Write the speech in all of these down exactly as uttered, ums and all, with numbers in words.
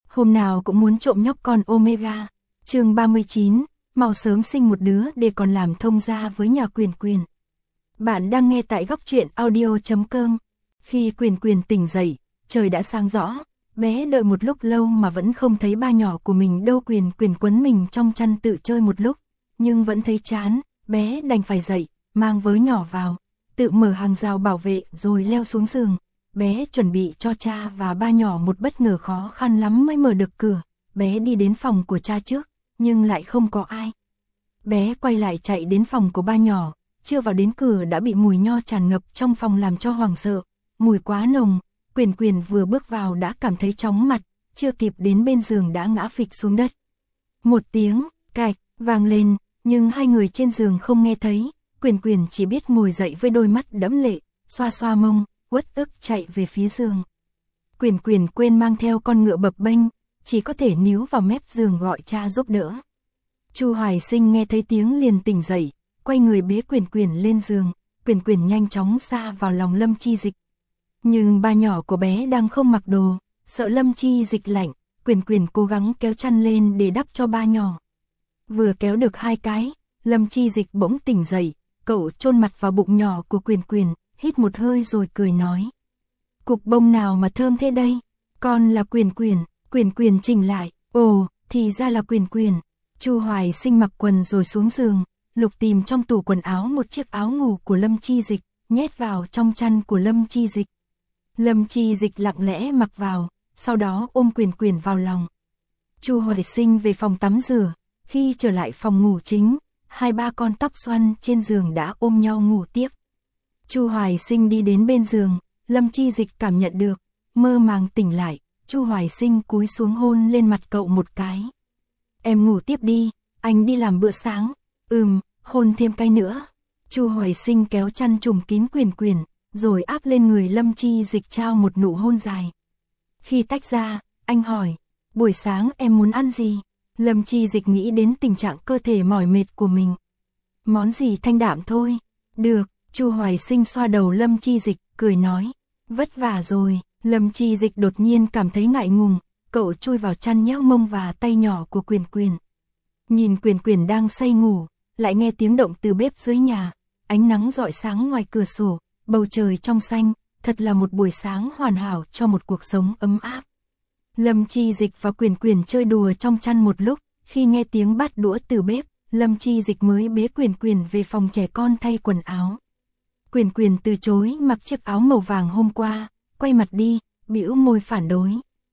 hôm nào cũng muốn trộm nhóc con Omega. Chương ba mươi chín, mau sớm sinh một đứa để còn làm thông gia với nhà Quyền Quyền. Bạn đang nghe tại góc truyện audio chấm com. Khi Quyền Quyền tỉnh dậy, trời đã sáng rõ, bé đợi một lúc lâu mà vẫn không thấy ba nhỏ của mình đâu. Quyền Quyền quấn mình trong chăn tự chơi một lúc, nhưng vẫn thấy chán, bé đành phải dậy, mang vớ nhỏ vào, tự mở hàng rào bảo vệ rồi leo xuống giường. Bé chuẩn bị cho cha và ba nhỏ một bất ngờ khó khăn lắm mới mở được cửa. Bé đi đến phòng của cha trước, nhưng lại không có ai. Bé quay lại chạy đến phòng của ba nhỏ, chưa vào đến cửa đã bị mùi nho tràn ngập trong phòng làm cho hoảng sợ. Mùi quá nồng, Quyền Quyền vừa bước vào đã cảm thấy chóng mặt, chưa kịp đến bên giường đã ngã phịch xuống đất. Một tiếng cạch vang lên, nhưng hai người trên giường không nghe thấy. Quyền Quyền chỉ biết ngồi dậy với đôi mắt đẫm lệ, xoa xoa mông, uất ức chạy về phía giường. Quyền Quyền quên mang theo con ngựa bập bênh, chỉ có thể níu vào mép giường gọi cha giúp đỡ. Chu Hoài Sinh nghe thấy tiếng liền tỉnh dậy, quay người bế Quyền Quyền lên giường. Quyền Quyền nhanh chóng sa vào lòng Lâm Chi Dịch. Nhưng ba nhỏ của bé đang không mặc đồ, sợ Lâm Chi Dịch lạnh. Quyền Quyền cố gắng kéo chăn lên để đắp cho ba nhỏ. Vừa kéo được hai cái, Lâm Chi Dịch bỗng tỉnh dậy, cậu chôn mặt vào bụng nhỏ của Quyền Quyền, hít một hơi rồi cười nói: cục bông nào mà thơm thế đây? Con là Quyền Quyền. Quyền Quyền chỉnh lại, ồ, thì ra là Quyền Quyền. Chu Hoài Sinh mặc quần rồi xuống giường, lục tìm trong tủ quần áo một chiếc áo ngủ của Lâm Chi Dịch, nhét vào trong chăn của Lâm Chi Dịch. Lâm Chi Dịch lặng lẽ mặc vào, sau đó ôm Quyền Quyền vào lòng. Chu Hoài Sinh về phòng tắm rửa, khi trở lại phòng ngủ chính, hai ba con tóc xoăn trên giường đã ôm nhau ngủ tiếp. Chu Hoài Sinh đi đến bên giường, Lâm Chi Dịch cảm nhận được, mơ màng tỉnh lại. Chu Hoài Sinh cúi xuống hôn lên mặt cậu một cái. Em ngủ tiếp đi, anh đi làm bữa sáng. Ừm, hôn thêm cái nữa. Chu Hoài Sinh kéo chăn trùm kín Quyền Quyền, rồi áp lên người Lâm Chi Dịch trao một nụ hôn dài. Khi tách ra, anh hỏi, buổi sáng em muốn ăn gì? Lâm Chi Dịch nghĩ đến tình trạng cơ thể mỏi mệt của mình. Món gì thanh đạm thôi. Được, Chu Hoài Sinh xoa đầu Lâm Chi Dịch, cười nói, vất vả rồi. Lâm Chi Dịch đột nhiên cảm thấy ngại ngùng, cậu chui vào chăn nhéo mông và tay nhỏ của Quyền Quyền. Nhìn Quyền Quyền đang say ngủ, lại nghe tiếng động từ bếp dưới nhà, ánh nắng rọi sáng ngoài cửa sổ, bầu trời trong xanh, thật là một buổi sáng hoàn hảo cho một cuộc sống ấm áp. Lâm Chi Dịch và Quyền Quyền chơi đùa trong chăn một lúc, khi nghe tiếng bát đũa từ bếp, Lâm Chi Dịch mới bế Quyền Quyền về phòng trẻ con thay quần áo. Quyền Quyền từ chối mặc chiếc áo màu vàng hôm qua, quay mặt đi, bĩu môi phản đối.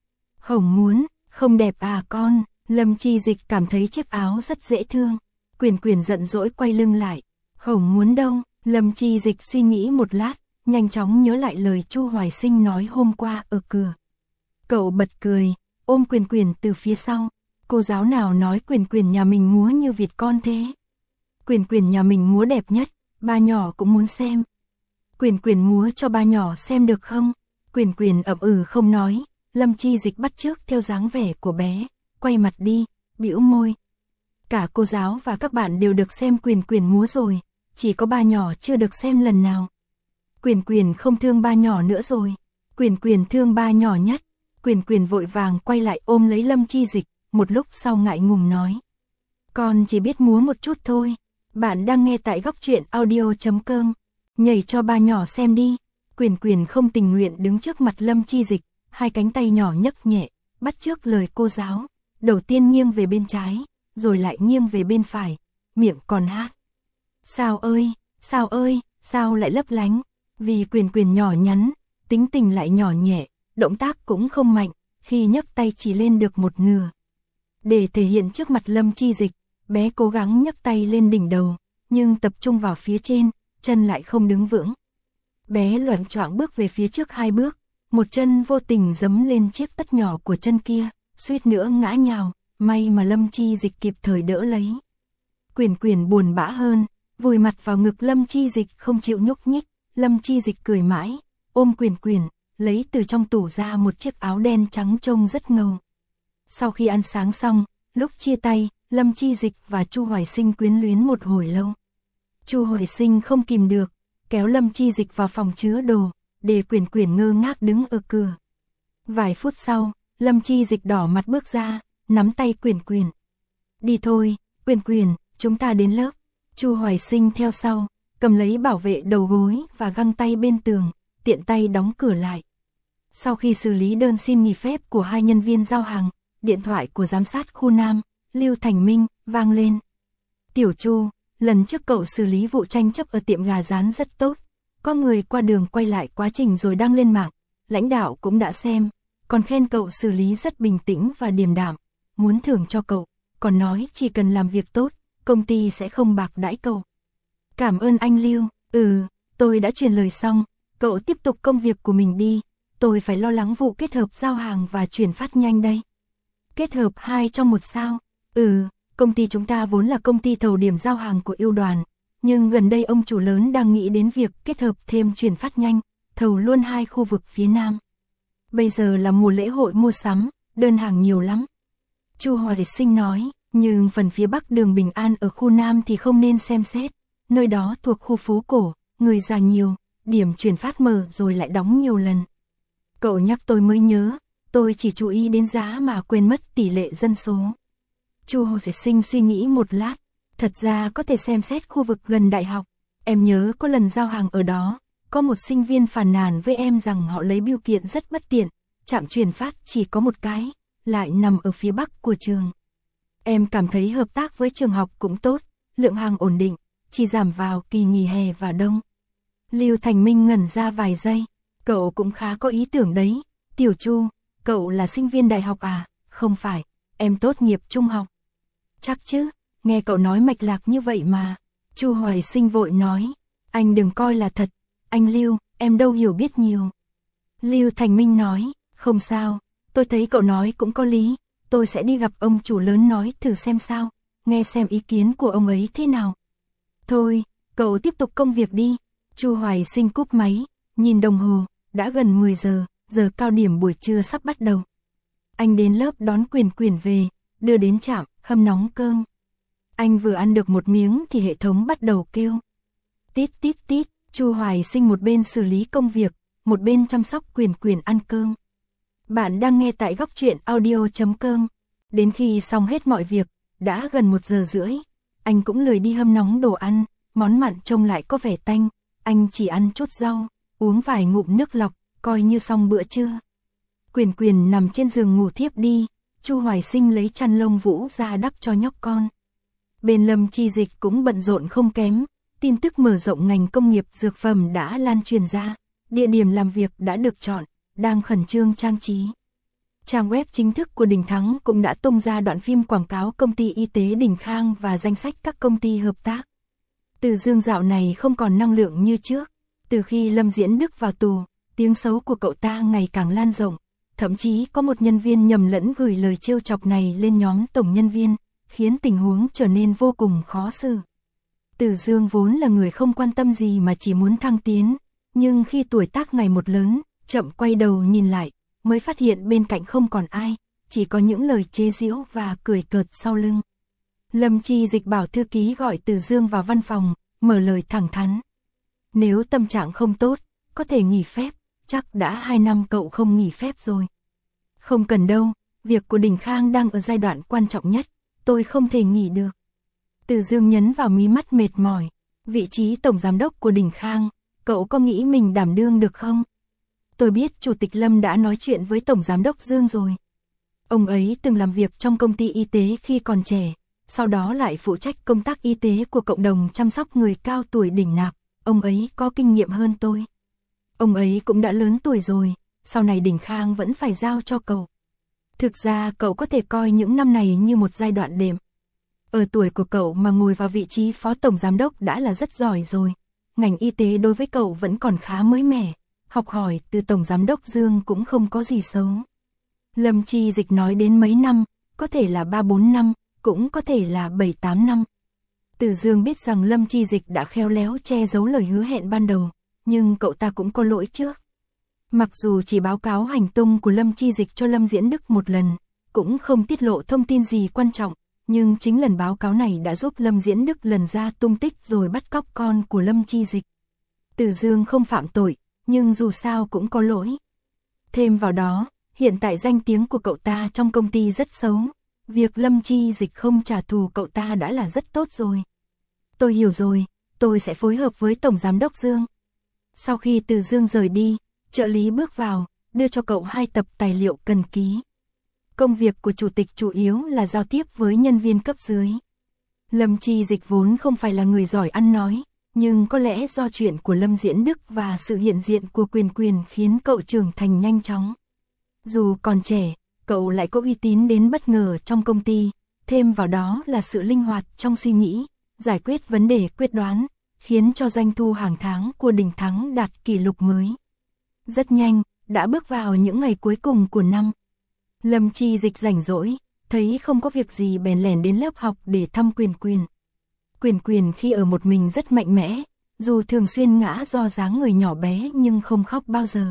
Hổng muốn, không đẹp à con? Lâm Chi Dịch cảm thấy chiếc áo rất dễ thương. Quyền Quyền giận dỗi quay lưng lại. Hổng muốn đâu. Lâm Chi Dịch suy nghĩ một lát, nhanh chóng nhớ lại lời Chu Hoài Sinh nói hôm qua ở cửa. Cậu bật cười, ôm Quyền Quyền từ phía sau. Cô giáo nào nói Quyền Quyền nhà mình múa như vịt con thế? Quyền Quyền nhà mình múa đẹp nhất, ba nhỏ cũng muốn xem. Quyền Quyền múa cho ba nhỏ xem được không? Quyền Quyền ậm ừ không nói. Lâm Chi Dịch bắt chước theo dáng vẻ của bé, quay mặt đi, bĩu môi. Cả cô giáo và các bạn đều được xem Quyền Quyền múa rồi, chỉ có ba nhỏ chưa được xem lần nào. Quyền Quyền không thương ba nhỏ nữa rồi, Quyền Quyền thương ba nhỏ nhất. Quyền Quyền vội vàng quay lại ôm lấy Lâm Chi Dịch, một lúc sau ngại ngùng nói. Con chỉ biết múa một chút thôi. Bạn đang nghe tại góc truyện audio chấm com. Nhảy cho ba nhỏ xem đi. Quyền Quyền không tình nguyện đứng trước mặt Lâm Chi Dịch, hai cánh tay nhỏ nhấc nhẹ, bắt chước lời cô giáo, đầu tiên nghiêng về bên trái, rồi lại nghiêng về bên phải, miệng còn hát. Sao ơi, sao ơi, sao lại lấp lánh? Vì Quyền Quyền nhỏ nhắn, tính tình lại nhỏ nhẹ, động tác cũng không mạnh, khi nhấc tay chỉ lên được một nửa. Để thể hiện trước mặt Lâm Chi Dịch, bé cố gắng nhấc tay lên đỉnh đầu, nhưng tập trung vào phía trên, chân lại không đứng vững. Bé loạng choạng bước về phía trước hai bước, một chân vô tình giẫm lên chiếc tất nhỏ của chân kia, suýt nữa ngã nhào, may mà Lâm Chi Dịch kịp thời đỡ lấy. Quyền Quyền buồn bã hơn, vùi mặt vào ngực Lâm Chi Dịch không chịu nhúc nhích. Lâm Chi Dịch cười mãi, ôm Quyền Quyền, lấy từ trong tủ ra một chiếc áo đen trắng trông rất ngầu. Sau khi ăn sáng xong, lúc chia tay, Lâm Chi Dịch và Chu Hoài Sinh quyến luyến một hồi lâu. Chu Hoài Sinh không kìm được, kéo Lâm Chi Dịch vào phòng chứa đồ, để Quyền Quyền ngơ ngác đứng ở cửa. Vài phút sau, Lâm Chi Dịch đỏ mặt bước ra, nắm tay Quyền Quyền. Đi thôi, Quyền Quyền, chúng ta đến lớp. Chu Hoài Sinh theo sau, cầm lấy bảo vệ đầu gối và găng tay bên tường, tiện tay đóng cửa lại. Sau khi xử lý đơn xin nghỉ phép của hai nhân viên giao hàng, điện thoại của giám sát khu Nam, Lưu Thành Minh, vang lên. Tiểu Chu, lần trước cậu xử lý vụ tranh chấp ở tiệm gà rán rất tốt. Có người qua đường quay lại quá trình rồi đăng lên mạng, lãnh đạo cũng đã xem, còn khen cậu xử lý rất bình tĩnh và điềm đạm, muốn thưởng cho cậu, còn nói chỉ cần làm việc tốt, công ty sẽ không bạc đãi cậu. Cảm ơn anh Lưu, ừ, tôi đã truyền lời xong, cậu tiếp tục công việc của mình đi, tôi phải lo lắng vụ kết hợp giao hàng và chuyển phát nhanh đây. Kết hợp hai trong một sao? Ừ, công ty chúng ta vốn là công ty thầu điểm giao hàng của Ưu Đoàn, nhưng gần đây ông chủ lớn đang nghĩ đến việc kết hợp thêm chuyển phát nhanh, thầu luôn hai khu vực phía Nam. Bây giờ là mùa lễ hội mua sắm, đơn hàng nhiều lắm. Chu Hoài Sinh nói, nhưng phần phía Bắc đường Bình An ở khu Nam thì không nên xem xét, nơi đó thuộc khu phố cổ, người già nhiều, điểm chuyển phát mở rồi lại đóng nhiều lần. Cậu nhắc tôi mới nhớ, tôi chỉ chú ý đến giá mà quên mất tỷ lệ dân số. Chu Hoài Sinh suy nghĩ một lát, thật ra có thể xem xét khu vực gần đại học. Em nhớ có lần giao hàng ở đó, có một sinh viên phàn nàn với em rằng họ lấy bưu kiện rất bất tiện, trạm chuyển phát chỉ có một cái, lại nằm ở phía Bắc của trường. Em cảm thấy hợp tác với trường học cũng tốt, lượng hàng ổn định, chỉ giảm vào kỳ nghỉ hè và đông. Lưu Thành Minh ngẩn ra vài giây, cậu cũng khá có ý tưởng đấy. Tiểu Chu, cậu là sinh viên đại học à? Không phải, em tốt nghiệp trung học. Chắc chứ, nghe cậu nói mạch lạc như vậy mà. Chu Hoài Sinh vội nói, anh đừng coi là thật, anh Lưu, em đâu hiểu biết nhiều. Lưu Thành Minh nói, không sao, tôi thấy cậu nói cũng có lý, tôi sẽ đi gặp ông chủ lớn nói thử xem sao, nghe xem ý kiến của ông ấy thế nào. Thôi, cậu tiếp tục công việc đi. Chu Hoài Sinh cúp máy, nhìn đồng hồ, đã gần mười giờ, giờ cao điểm buổi trưa sắp bắt đầu. Anh đến lớp đón Quyền Quyền về, đưa đến trạm, hâm nóng cơm. Anh vừa ăn được một miếng thì hệ thống bắt đầu kêu. Tít tít tít, Chu Hoài Sinh một bên xử lý công việc, một bên chăm sóc Quyền Quyền ăn cơm. Bạn đang nghe tại góc truyện audio chấm com. Đến khi xong hết mọi việc, đã gần một giờ rưỡi, anh cũng lười đi hâm nóng đồ ăn, món mặn trông lại có vẻ tanh, anh chỉ ăn chút rau, uống vài ngụm nước lọc, coi như xong bữa trưa. Quyền Quyền nằm trên giường ngủ thiếp đi, Chu Hoài Sinh lấy chăn lông vũ ra đắp cho nhóc con. Bên Lâm Chi Dịch cũng bận rộn không kém, tin tức mở rộng ngành công nghiệp dược phẩm đã lan truyền ra, địa điểm làm việc đã được chọn, đang khẩn trương trang trí. Trang web chính thức của Đình Thắng cũng đã tung ra đoạn phim quảng cáo công ty y tế Đình Khang và danh sách các công ty hợp tác. Từ Dương dạo này không còn năng lượng như trước, từ khi Lâm Diễn Đức vào tù, tiếng xấu của cậu ta ngày càng lan rộng, thậm chí có một nhân viên nhầm lẫn gửi lời trêu chọc này lên nhóm tổng nhân viên, khiến tình huống trở nên vô cùng khó xử. Từ Dương vốn là người không quan tâm gì mà chỉ muốn thăng tiến, nhưng khi tuổi tác ngày một lớn, chậm quay đầu nhìn lại, mới phát hiện bên cạnh không còn ai, chỉ có những lời chế giễu và cười cợt sau lưng. Lâm Chi Dịch bảo thư ký gọi Từ Dương vào văn phòng, mở lời thẳng thắn. Nếu tâm trạng không tốt, có thể nghỉ phép, chắc đã hai năm cậu không nghỉ phép rồi. Không cần đâu, việc của Đình Khang đang ở giai đoạn quan trọng nhất, tôi không thể nghỉ được. Từ Dương nhấn vào mí mắt mệt mỏi, vị trí tổng giám đốc của Đình Khang, cậu có nghĩ mình đảm đương được không? Tôi biết Chủ tịch Lâm đã nói chuyện với Tổng Giám đốc Dương rồi. Ông ấy từng làm việc trong công ty y tế khi còn trẻ, sau đó lại phụ trách công tác y tế của cộng đồng chăm sóc người cao tuổi Đình Nạp, ông ấy có kinh nghiệm hơn tôi. Ông ấy cũng đã lớn tuổi rồi, sau này Đình Khang vẫn phải giao cho cậu. Thực ra cậu có thể coi những năm này như một giai đoạn đệm. Ở tuổi của cậu mà ngồi vào vị trí phó tổng giám đốc đã là rất giỏi rồi. Ngành y tế đối với cậu vẫn còn khá mới mẻ, học hỏi từ tổng giám đốc Dương cũng không có gì xấu. Lâm Chi Dịch nói đến mấy năm, có thể là ba bốn năm, cũng có thể là bảy tám năm. Từ Dương biết rằng Lâm Chi Dịch đã khéo léo che giấu lời hứa hẹn ban đầu, nhưng cậu ta cũng có lỗi trước. Mặc dù chỉ báo cáo hành tung của Lâm Chi Dịch cho Lâm Diễn Đức một lần, cũng không tiết lộ thông tin gì quan trọng, nhưng chính lần báo cáo này đã giúp Lâm Diễn Đức lần ra tung tích rồi bắt cóc con của Lâm Chi Dịch. Từ Dương không phạm tội, nhưng dù sao cũng có lỗi. Thêm vào đó, hiện tại danh tiếng của cậu ta trong công ty rất xấu. Việc Lâm Chi Dịch không trả thù cậu ta đã là rất tốt rồi. Tôi hiểu rồi, tôi sẽ phối hợp với Tổng Giám đốc Dương. Sau khi Từ Dương rời đi, trợ lý bước vào, đưa cho cậu hai tập tài liệu cần ký. Công việc của chủ tịch chủ yếu là giao tiếp với nhân viên cấp dưới. Lâm Chi Dịch vốn không phải là người giỏi ăn nói, nhưng có lẽ do chuyện của Lâm Diễn Đức và sự hiện diện của Quyền Quyền khiến cậu trưởng thành nhanh chóng. Dù còn trẻ, cậu lại có uy tín đến bất ngờ trong công ty, thêm vào đó là sự linh hoạt trong suy nghĩ, giải quyết vấn đề quyết đoán, khiến cho doanh thu hàng tháng của Đình Thắng đạt kỷ lục mới. Rất nhanh, đã bước vào những ngày cuối cùng của năm. Lâm Chi Dịch rảnh rỗi, thấy không có việc gì bèn lẻn đến lớp học để thăm Quyền Quyền. Quyền Quyền khi ở một mình rất mạnh mẽ, dù thường xuyên ngã do dáng người nhỏ bé nhưng không khóc bao giờ.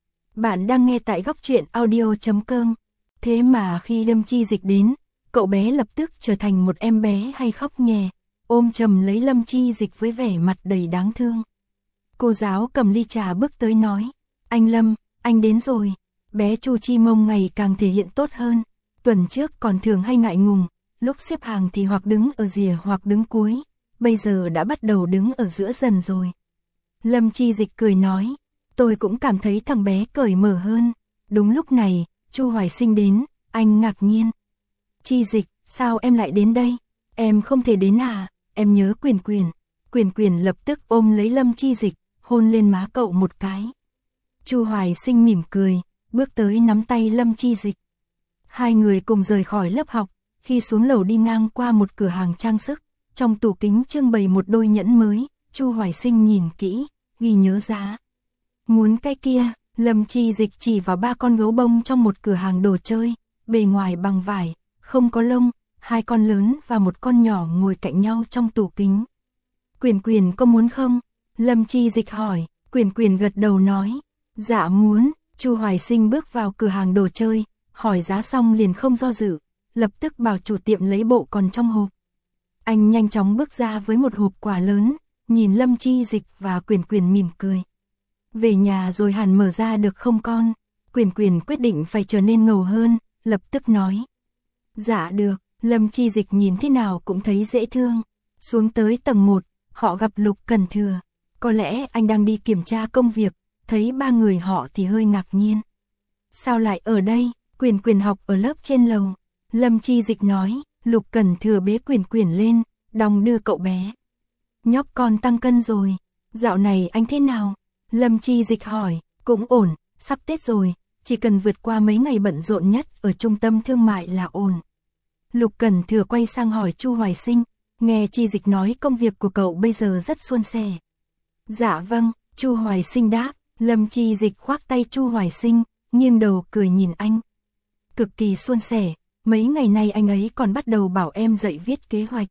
Bạn đang nghe tại góc truyện audio chấm com. Thế mà khi Lâm Chi Dịch đến, cậu bé lập tức trở thành một em bé hay khóc nhè, ôm chầm lấy Lâm Chi Dịch với vẻ mặt đầy đáng thương. Cô giáo cầm ly trà bước tới nói, anh Lâm, anh đến rồi. Bé Chu Chi Mông ngày càng thể hiện tốt hơn. Tuần trước còn thường hay ngại ngùng, lúc xếp hàng thì hoặc đứng ở rìa hoặc đứng cuối, bây giờ đã bắt đầu đứng ở giữa dần rồi. Lâm Chi Dịch cười nói, tôi cũng cảm thấy thằng bé cởi mở hơn. Đúng lúc này, Chu Hoài Sinh đến, anh ngạc nhiên. Chi Dịch, sao em lại đến đây? Em không thể đến à? Em nhớ Quyền Quyền. Quyền Quyền lập tức ôm lấy Lâm Chi Dịch, hôn lên má cậu một cái. Chu Hoài Sinh mỉm cười, bước tới nắm tay Lâm Chi Dịch. Hai người cùng rời khỏi lớp học, khi xuống lầu đi ngang qua một cửa hàng trang sức, trong tủ kính trưng bày một đôi nhẫn mới, Chu Hoài Sinh nhìn kỹ, ghi nhớ giá. Muốn cái kia, Lâm Chi Dịch chỉ vào ba con gấu bông trong một cửa hàng đồ chơi, bề ngoài bằng vải, không có lông, hai con lớn và một con nhỏ ngồi cạnh nhau trong tủ kính. Quyền Quyền có muốn không? Lâm Chi Dịch hỏi. Quyền Quyền gật đầu nói, dạ muốn. Chu Hoài Sinh bước vào cửa hàng đồ chơi, hỏi giá xong liền không do dự, lập tức bảo chủ tiệm lấy bộ còn trong hộp. Anh nhanh chóng bước ra với một hộp quà lớn, nhìn Lâm Chi Dịch và Quyền Quyền mỉm cười. Về nhà rồi hẳn mở ra được không con? Quyền Quyền quyết định phải trở nên ngầu hơn, lập tức nói. Dạ được. Lâm Chi Dịch nhìn thế nào cũng thấy dễ thương. Xuống tới tầng một, họ gặp Lục Cần Thừa. Có lẽ anh đang đi kiểm tra công việc, thấy ba người họ thì hơi ngạc nhiên. Sao lại ở đây? Quyền Quyền học ở lớp trên lầu. Lâm Chi Dịch nói. Lục Cần Thừa bế Quyền Quyền lên, đong đưa cậu bé. Nhóc con tăng cân rồi. Dạo này anh thế nào? Lâm Chi Dịch hỏi. Cũng ổn, sắp Tết rồi, chỉ cần vượt qua mấy ngày bận rộn nhất ở trung tâm thương mại là ổn. Lục Cần Thừa quay sang hỏi Chu Hoài Sinh, nghe Chi Dịch nói công việc của cậu bây giờ rất suôn sẻ. Dạ vâng, Chu Hoài Sinh đáp. Lâm Chi Dịch khoác tay Chu Hoài Sinh, nghiêng đầu cười nhìn anh. Cực kỳ suôn sẻ, mấy ngày nay anh ấy còn bắt đầu bảo em dạy viết kế hoạch.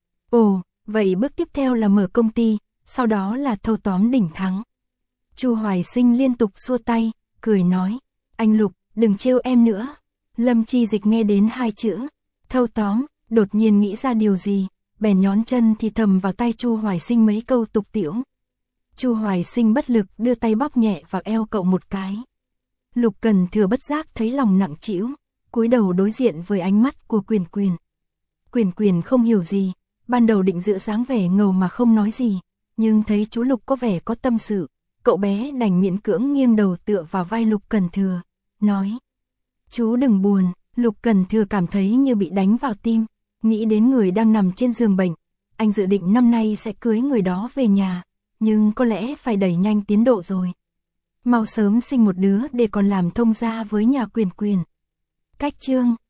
Ồ, vậy bước tiếp theo là mở công ty, sau đó là thâu tóm Đỉnh Thắng. Chu Hoài Sinh liên tục xua tay, cười nói, anh Lục, đừng trêu em nữa. Lâm Chi Dịch nghe đến hai chữ thâu tóm, đột nhiên nghĩ ra điều gì, bèn nhón chân thì thầm vào tay Chu Hoài Sinh mấy câu tục tĩu. Chu Hoài Sinh bất lực đưa tay bóp nhẹ vào eo cậu một cái. Lục Cần Thừa bất giác thấy lòng nặng trĩu, cúi đầu đối diện với ánh mắt của Quyền Quyền. Quyền Quyền không hiểu gì, ban đầu định giữ dáng vẻ ngầu mà không nói gì, nhưng thấy chú Lục có vẻ có tâm sự, cậu bé đành miễn cưỡng nghiêng đầu tựa vào vai Lục Cần Thừa, nói. Chú đừng buồn. Lục Cần Thừa cảm thấy như bị đánh vào tim, nghĩ đến người đang nằm trên giường bệnh. Anh dự định năm nay sẽ cưới người đó về nhà, nhưng có lẽ phải đẩy nhanh tiến độ rồi. Mau sớm sinh một đứa để còn làm thông gia với nhà Quyền Quyền. Cách chương